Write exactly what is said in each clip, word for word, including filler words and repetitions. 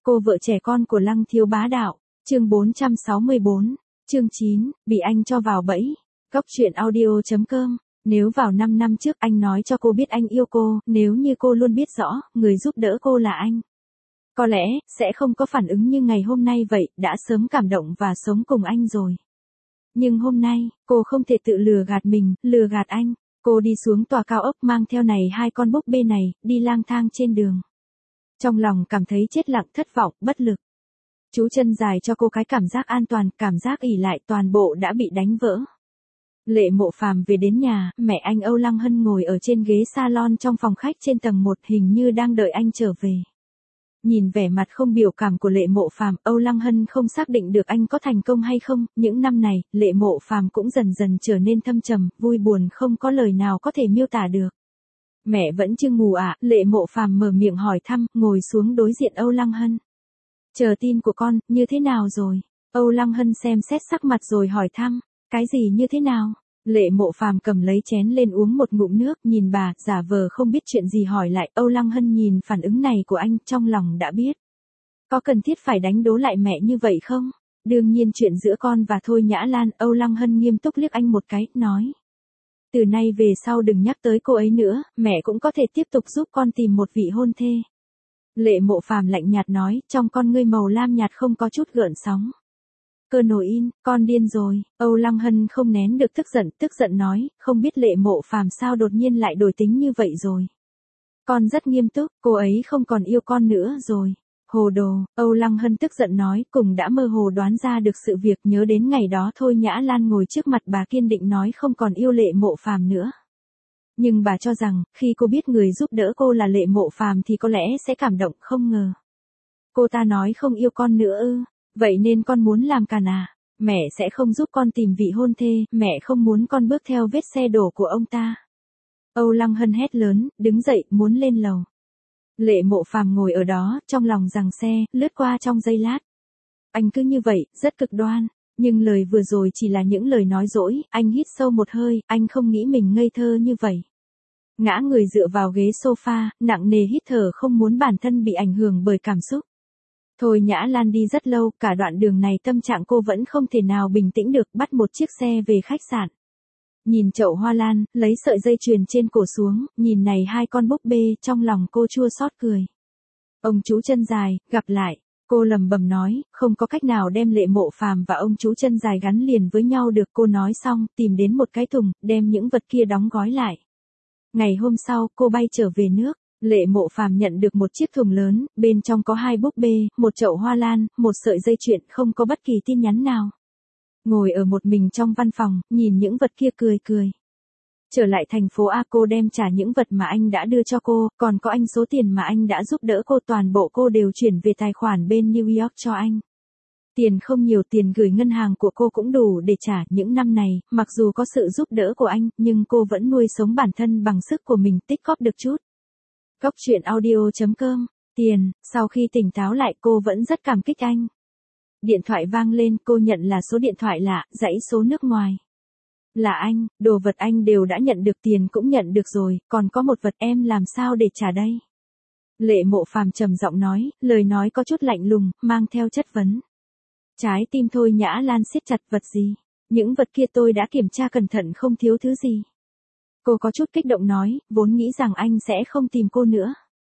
Cô vợ trẻ con của Lăng Thiếu Bá Đạo, chương bốn trăm sáu mươi bốn, chương chín, bị anh cho vào bẫy. Góc truyện audio.com. Nếu vào năm năm trước anh nói cho cô biết anh yêu cô, nếu như cô luôn biết rõ, người giúp đỡ cô là anh, có lẽ, sẽ không có phản ứng như ngày hôm nay vậy, đã sớm cảm động và sống cùng anh rồi. Nhưng hôm nay, cô không thể tự lừa gạt mình, lừa gạt anh. Cô đi xuống tòa cao ốc mang theo này hai con búp bê này, đi lang thang trên đường. Trong lòng cảm thấy chết lặng, thất vọng, bất lực. Chú chân dài cho cô cái cảm giác an toàn, cảm giác ỷ lại toàn bộ đã bị đánh vỡ. Lệ Mộ Phàm về đến nhà, mẹ anh Âu Lăng Hân ngồi ở trên ghế salon trong phòng khách trên tầng một, hình như đang đợi anh trở về. Nhìn vẻ mặt không biểu cảm của Lệ Mộ Phàm, Âu Lăng Hân không xác định được anh có thành công hay không. Những năm này, Lệ Mộ Phàm cũng dần dần trở nên thâm trầm, vui buồn không có lời nào có thể miêu tả được. Mẹ vẫn chưa ngủ à? Lệ Mộ Phàm mở miệng hỏi thăm, ngồi xuống đối diện Âu Lăng Hân. Chờ tin của con, như thế nào rồi? Âu Lăng Hân xem xét sắc mặt rồi hỏi thăm, cái gì như thế nào? Lệ Mộ Phàm cầm lấy chén lên uống một ngụm nước, nhìn bà, giả vờ không biết chuyện gì hỏi lại. Âu Lăng Hân nhìn phản ứng này của anh, trong lòng đã biết. Có cần thiết phải đánh đố lại mẹ như vậy không? Đương nhiên chuyện giữa con và Thôi Nhã Lan. Âu Lăng Hân nghiêm túc liếc anh một cái, nói. Từ nay về sau đừng nhắc tới cô ấy nữa, mẹ cũng có thể tiếp tục giúp con tìm một vị hôn thê. Lệ Mộ Phàm lạnh nhạt nói, trong con ngươi màu lam nhạt không có chút gợn sóng. Cơ nổi in, con điên rồi. Âu Lăng Hân không nén được tức giận, tức giận nói, không biết Lệ Mộ Phàm sao đột nhiên lại đổi tính như vậy rồi. Con rất nghiêm túc, cô ấy không còn yêu con nữa rồi. Hồ đồ. Âu Lăng Hân tức giận nói, cùng đã mơ hồ đoán ra được sự việc, nhớ đến ngày đó Thôi Nhã Lan ngồi trước mặt bà kiên định nói không còn yêu Lệ Mộ Phàm nữa. Nhưng bà cho rằng, khi cô biết người giúp đỡ cô là Lệ Mộ Phàm thì có lẽ sẽ cảm động, không ngờ. Cô ta nói không yêu con nữa ư? Vậy nên con muốn làm càn à? Mẹ sẽ không giúp con tìm vị hôn thê, mẹ không muốn con bước theo vết xe đổ của ông ta. Âu Lăng Hân hét lớn, đứng dậy, muốn lên lầu. Lệ Mộ Phàm ngồi ở đó, trong lòng giằng xe, lướt qua trong giây lát. Anh cứ như vậy, rất cực đoan. Nhưng lời vừa rồi chỉ là những lời nói dỗi, anh hít sâu một hơi, anh không nghĩ mình ngây thơ như vậy. Ngã người dựa vào ghế sofa, nặng nề hít thở không muốn bản thân bị ảnh hưởng bởi cảm xúc. Thôi Nhã Lan đi rất lâu, cả đoạn đường này tâm trạng cô vẫn không thể nào bình tĩnh được, bắt một chiếc xe về khách sạn. Nhìn chậu hoa lan, lấy sợi dây chuyền trên cổ xuống, nhìn này hai con búp bê, trong lòng cô chua xót cười. Ông chú chân dài, gặp lại. Cô lẩm bẩm nói, không có cách nào đem Lệ Mộ Phàm và ông chú chân dài gắn liền với nhau được. Cô nói xong, tìm đến một cái thùng, đem những vật kia đóng gói lại. Ngày hôm sau, cô bay trở về nước. Lệ Mộ Phàm nhận được một chiếc thùng lớn, bên trong có hai búp bê, một chậu hoa lan, một sợi dây chuyền, không có bất kỳ tin nhắn nào. Ngồi ở một mình trong văn phòng, nhìn những vật kia cười cười. Trở lại thành phố A, cô đem trả những vật mà anh đã đưa cho cô, còn có anh số tiền mà anh đã giúp đỡ cô, toàn bộ cô đều chuyển về tài khoản bên New York cho anh. Tiền không nhiều, tiền gửi ngân hàng của cô cũng đủ để trả. Những năm này, mặc dù có sự giúp đỡ của anh, nhưng cô vẫn nuôi sống bản thân bằng sức của mình, tích góp được chút. Góc truyện audio.com. Tiền. Sau khi tỉnh táo lại, cô vẫn rất cảm kích anh. Điện thoại vang lên, cô nhận là số điện thoại lạ, dãy số nước ngoài. Là anh, đồ vật anh đều đã nhận được, tiền cũng nhận được rồi, còn có một vật em làm sao để trả đây? Lệ Mộ Phàm trầm giọng nói, lời nói có chút lạnh lùng, mang theo chất vấn. Trái tim Thôi Nhã Lan siết chặt, vật gì? Những vật kia tôi đã kiểm tra cẩn thận, không thiếu thứ gì. Cô có chút kích động nói, vốn nghĩ rằng anh sẽ không tìm cô nữa.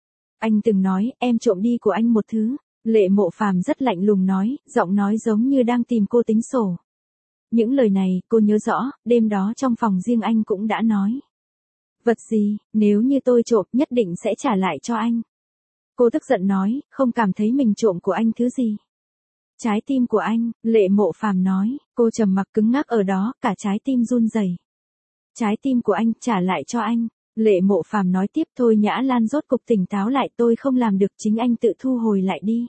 Anh từng nói, em trộm đi của anh một thứ. Lệ Mộ Phàm rất lạnh lùng nói, giọng nói giống như đang tìm cô tính sổ. Những lời này, cô nhớ rõ, đêm đó trong phòng riêng anh cũng đã nói. Vật gì, nếu như tôi trộm, nhất định sẽ trả lại cho anh. Cô tức giận nói, không cảm thấy mình trộm của anh thứ gì. Trái tim của anh, Lệ Mộ Phàm nói, cô trầm mặc cứng ngắc ở đó, cả trái tim run rẩy. Trái tim của anh, trả lại cho anh. Lệ Mộ Phàm nói tiếp. Thôi Nhã Lan rốt cục tỉnh táo lại, tôi không làm được, chính anh tự thu hồi lại đi.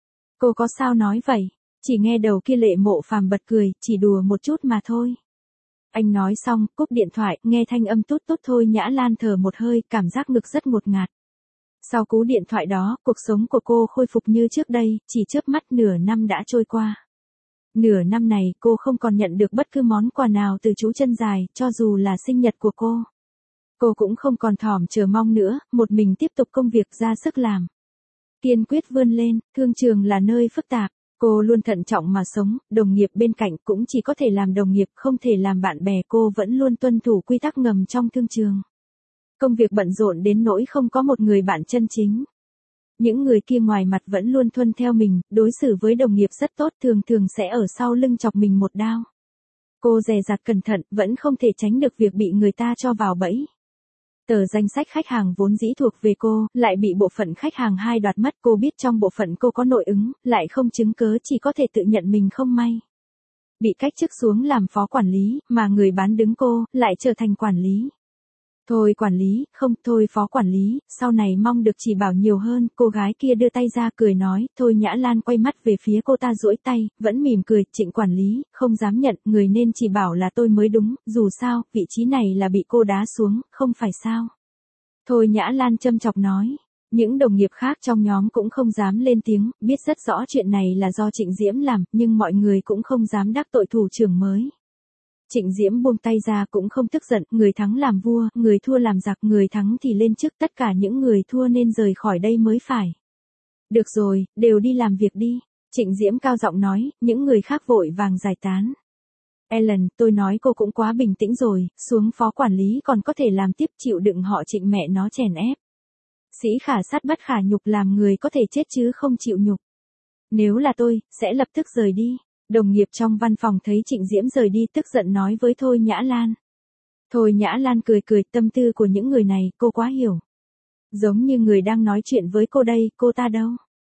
Cô có sao nói vậy? Chỉ nghe đầu kia Lệ Mộ Phàm bật cười, chỉ đùa một chút mà thôi. Anh nói xong, cúp điện thoại, nghe thanh âm tút tút. Thôi Nhã Lan thở một hơi, cảm giác ngực rất ngột ngạt. Sau cú điện thoại đó, cuộc sống của cô khôi phục như trước đây, chỉ chớp mắt nửa năm đã trôi qua. Nửa năm này, cô không còn nhận được bất cứ món quà nào từ chú chân dài, cho dù là sinh nhật của cô. Cô cũng không còn thỏm chờ mong nữa, một mình tiếp tục công việc ra sức làm. kiên quyết vươn lên, thương trường là nơi phức tạp. Cô luôn thận trọng mà sống, đồng nghiệp bên cạnh cũng chỉ có thể làm đồng nghiệp, không thể làm bạn bè. Cô vẫn luôn tuân thủ quy tắc ngầm trong thương trường. Công việc bận rộn đến nỗi không có một người bạn chân chính. Những người kia ngoài mặt vẫn luôn tuân theo mình, đối xử với đồng nghiệp rất tốt, thường thường sẽ ở sau lưng chọc mình một đao. Cô dè dặt cẩn thận, vẫn không thể tránh được việc bị người ta cho vào bẫy. Tờ danh sách khách hàng vốn dĩ thuộc về cô, lại bị bộ phận khách hàng hai đoạt mất. Cô biết trong bộ phận cô có nội ứng, lại không chứng cớ, chỉ có thể tự nhận mình không may. Bị cách chức xuống làm phó quản lý, mà người bán đứng cô, lại trở thành quản lý. Thôi quản lý, không, thôi phó quản lý, sau này mong được chỉ bảo nhiều hơn. Cô gái kia đưa tay ra cười nói. Thôi Nhã Lan quay mắt về phía cô ta duỗi tay, vẫn mỉm cười. Trịnh quản lý, không dám nhận, người nên chỉ bảo là tôi mới đúng, dù sao, vị trí này là bị cô đá xuống, không phải sao. Thôi Nhã Lan châm chọc nói. Những đồng nghiệp khác trong nhóm cũng không dám lên tiếng, biết rất rõ chuyện này là do Trịnh Diễm làm, nhưng mọi người cũng không dám đắc tội thủ trưởng mới. Trịnh Diễm buông tay ra cũng không tức giận, người thắng làm vua, người thua làm giặc, người thắng thì lên chức, tất cả những người thua nên rời khỏi đây mới phải. Được rồi, đều đi làm việc đi. Trịnh Diễm cao giọng nói, những người khác vội vàng giải tán. Ellen, tôi nói cô cũng quá bình tĩnh rồi, xuống phó quản lý còn có thể làm tiếp, chịu đựng họ Trịnh mẹ nó chèn ép. Sĩ khả sát bất khả nhục, làm người có thể chết chứ không chịu nhục. Nếu là tôi, sẽ lập tức rời đi. Đồng nghiệp trong văn phòng thấy Trịnh Diễm rời đi tức giận nói với Thôi Nhã Lan. Thôi Nhã Lan cười cười, tâm tư của những người này cô quá hiểu. Giống như người đang nói chuyện với cô đây, cô ta đâu.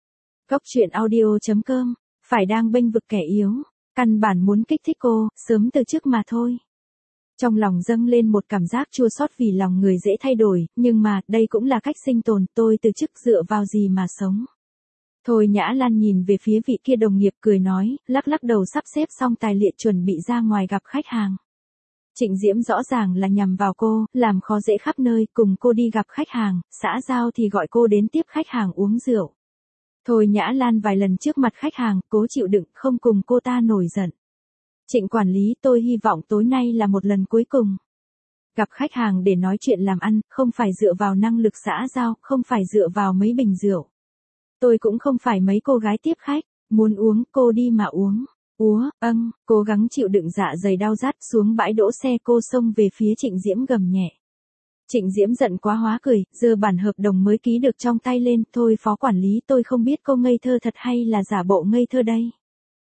Góc truyện audio chấm com, phải đang bênh vực kẻ yếu, căn bản muốn kích thích cô, sớm từ trước mà thôi. Trong lòng dâng lên một cảm giác chua xót vì lòng người dễ thay đổi, nhưng mà, đây cũng là cách sinh tồn, tôi từ chức dựa vào gì mà sống. Thôi Nhã Lan nhìn về phía vị kia đồng nghiệp cười nói, lắc lắc đầu sắp xếp xong tài liệu chuẩn bị ra ngoài gặp khách hàng. Trịnh Diễm rõ ràng là nhằm vào cô, làm khó dễ khắp nơi, cùng cô đi gặp khách hàng, xã giao thì gọi cô đến tiếp khách hàng uống rượu. Thôi Nhã Lan vài lần trước mặt khách hàng, cố chịu đựng, không cùng cô ta nổi giận. Trịnh quản lý, tôi hy vọng tối nay là một lần cuối cùng. Gặp khách hàng để nói chuyện làm ăn, không phải dựa vào năng lực xã giao, không phải dựa vào mấy bình rượu. Tôi cũng không phải mấy cô gái tiếp khách, muốn uống, cô đi mà uống. Úa, âng, cố gắng chịu đựng dạ dày đau rát, xuống bãi đỗ xe cô xông về phía Trịnh Diễm gầm nhẹ. Trịnh Diễm giận quá hóa cười, giơ bản hợp đồng mới ký được trong tay lên, thôi phó quản lý, tôi không biết cô ngây thơ thật hay là giả bộ ngây thơ đây.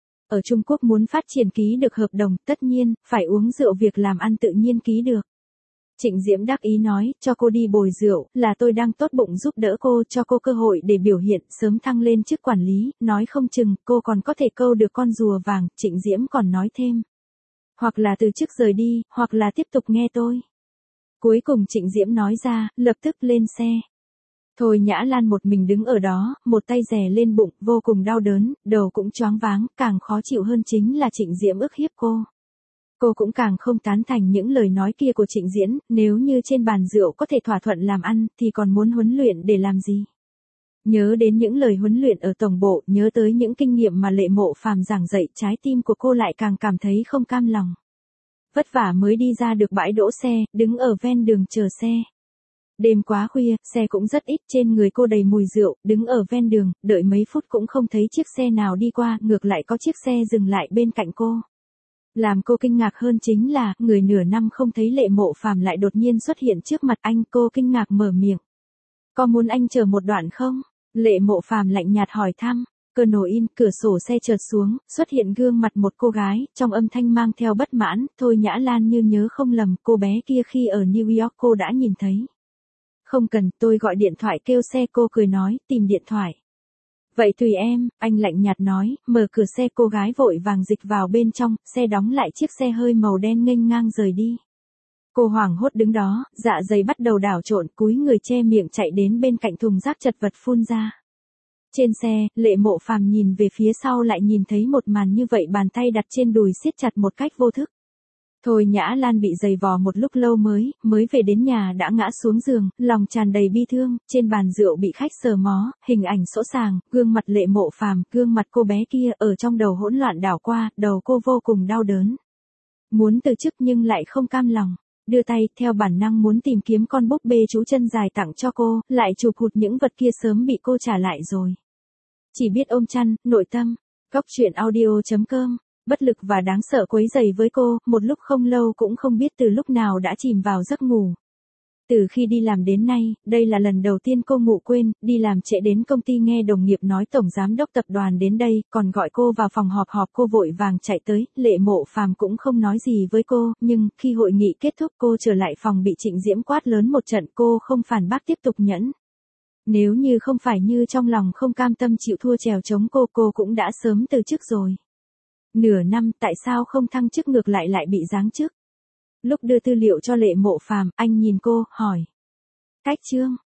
Ở Trung Quốc muốn phát triển ký được hợp đồng, tất nhiên, phải uống rượu, việc làm ăn tự nhiên ký được. Trịnh Diễm đắc ý nói, cho cô đi bồi rượu, là tôi đang tốt bụng giúp đỡ cô, cho cô cơ hội để biểu hiện, sớm thăng lên chức quản lý, nói không chừng, cô còn có thể câu được con rùa vàng. Trịnh Diễm còn nói thêm. Hoặc là từ chức rời đi, hoặc là tiếp tục nghe tôi. Cuối cùng Trịnh Diễm nói ra, lập tức lên xe. Thôi Nhã Lan một mình đứng ở đó, một tay đè lên bụng, vô cùng đau đớn, đầu cũng choáng váng, càng khó chịu hơn chính là Trịnh Diễm ức hiếp cô. Cô cũng càng không tán thành những lời nói kia của Trịnh Diễm, nếu như trên bàn rượu có thể thỏa thuận làm ăn, thì còn muốn huấn luyện để làm gì? Nhớ đến những lời huấn luyện ở tổng bộ, nhớ tới những kinh nghiệm mà Lệ Mộ Phàm giảng dạy, trái tim của cô lại càng cảm thấy không cam lòng. Vất vả mới đi ra được bãi đỗ xe, đứng ở ven đường chờ xe. Đêm quá khuya, xe cũng rất ít, trên người cô đầy mùi rượu, đứng ở ven đường, đợi mấy phút cũng không thấy chiếc xe nào đi qua, ngược lại có chiếc xe dừng lại bên cạnh cô. Làm cô kinh ngạc hơn chính là, người nửa năm không thấy Lệ Mộ Phàm lại đột nhiên xuất hiện trước mặt anh, cô kinh ngạc mở miệng. Có muốn anh chờ một đoạn không? Lệ Mộ Phàm lạnh nhạt hỏi thăm. Cơ nổ in, cửa sổ xe chợt xuống, xuất hiện gương mặt một cô gái, trong âm thanh mang theo bất mãn. Thôi Nhã Lan như nhớ không lầm, cô bé kia khi ở New York cô đã nhìn thấy. Không cần, tôi gọi điện thoại kêu xe, cô cười nói, tìm điện thoại. Vậy tùy em, anh lạnh nhạt nói, mở cửa xe, cô gái vội vàng dịch vào bên trong, xe đóng lại, chiếc xe hơi màu đen nghênh ngang rời đi. Cô hoảng hốt đứng đó, dạ dày bắt đầu đảo trộn, cúi người che miệng chạy đến bên cạnh thùng rác chật vật phun ra. Trên xe, Lệ Mộ Phàm nhìn về phía sau lại nhìn thấy một màn như vậy, bàn tay đặt trên đùi siết chặt một cách vô thức. Thôi Nhã Lan bị giày vò một lúc lâu mới, mới về đến nhà đã ngã xuống giường, lòng tràn đầy bi thương, trên bàn rượu bị khách sờ mó, hình ảnh sỗ sàng, gương mặt Lệ Mộ Phàm, gương mặt cô bé kia ở trong đầu hỗn loạn đảo qua, đầu cô vô cùng đau đớn. Muốn từ chức nhưng lại không cam lòng. Đưa tay, theo bản năng muốn tìm kiếm con búp bê chú chân dài tặng cho cô, lại chụp hụt những vật kia sớm bị cô trả lại rồi. Chỉ biết ôm chăn, nội tâm. Góc truyện audio chấm com. Bất lực và đáng sợ quấy rầy với cô, một lúc không lâu cũng không biết từ lúc nào đã chìm vào giấc ngủ. Từ khi đi làm đến nay, đây là lần đầu tiên cô ngủ quên, đi làm trễ đến công ty nghe đồng nghiệp nói tổng giám đốc tập đoàn đến đây, còn gọi cô vào phòng họp họp cô vội vàng chạy tới, Lệ Mộ Phàm cũng không nói gì với cô, nhưng khi hội nghị kết thúc cô trở lại phòng bị Trịnh Diễm quát lớn một trận cô không phản bác tiếp tục nhẫn. Nếu như không phải như trong lòng không cam tâm chịu thua trèo chống cô cô cũng đã sớm từ chức rồi. Nửa năm tại sao không thăng chức ngược lại lại bị giáng chức? Lúc đưa tư liệu cho Lệ Mộ Phàm, anh nhìn cô, hỏi. Cách chương.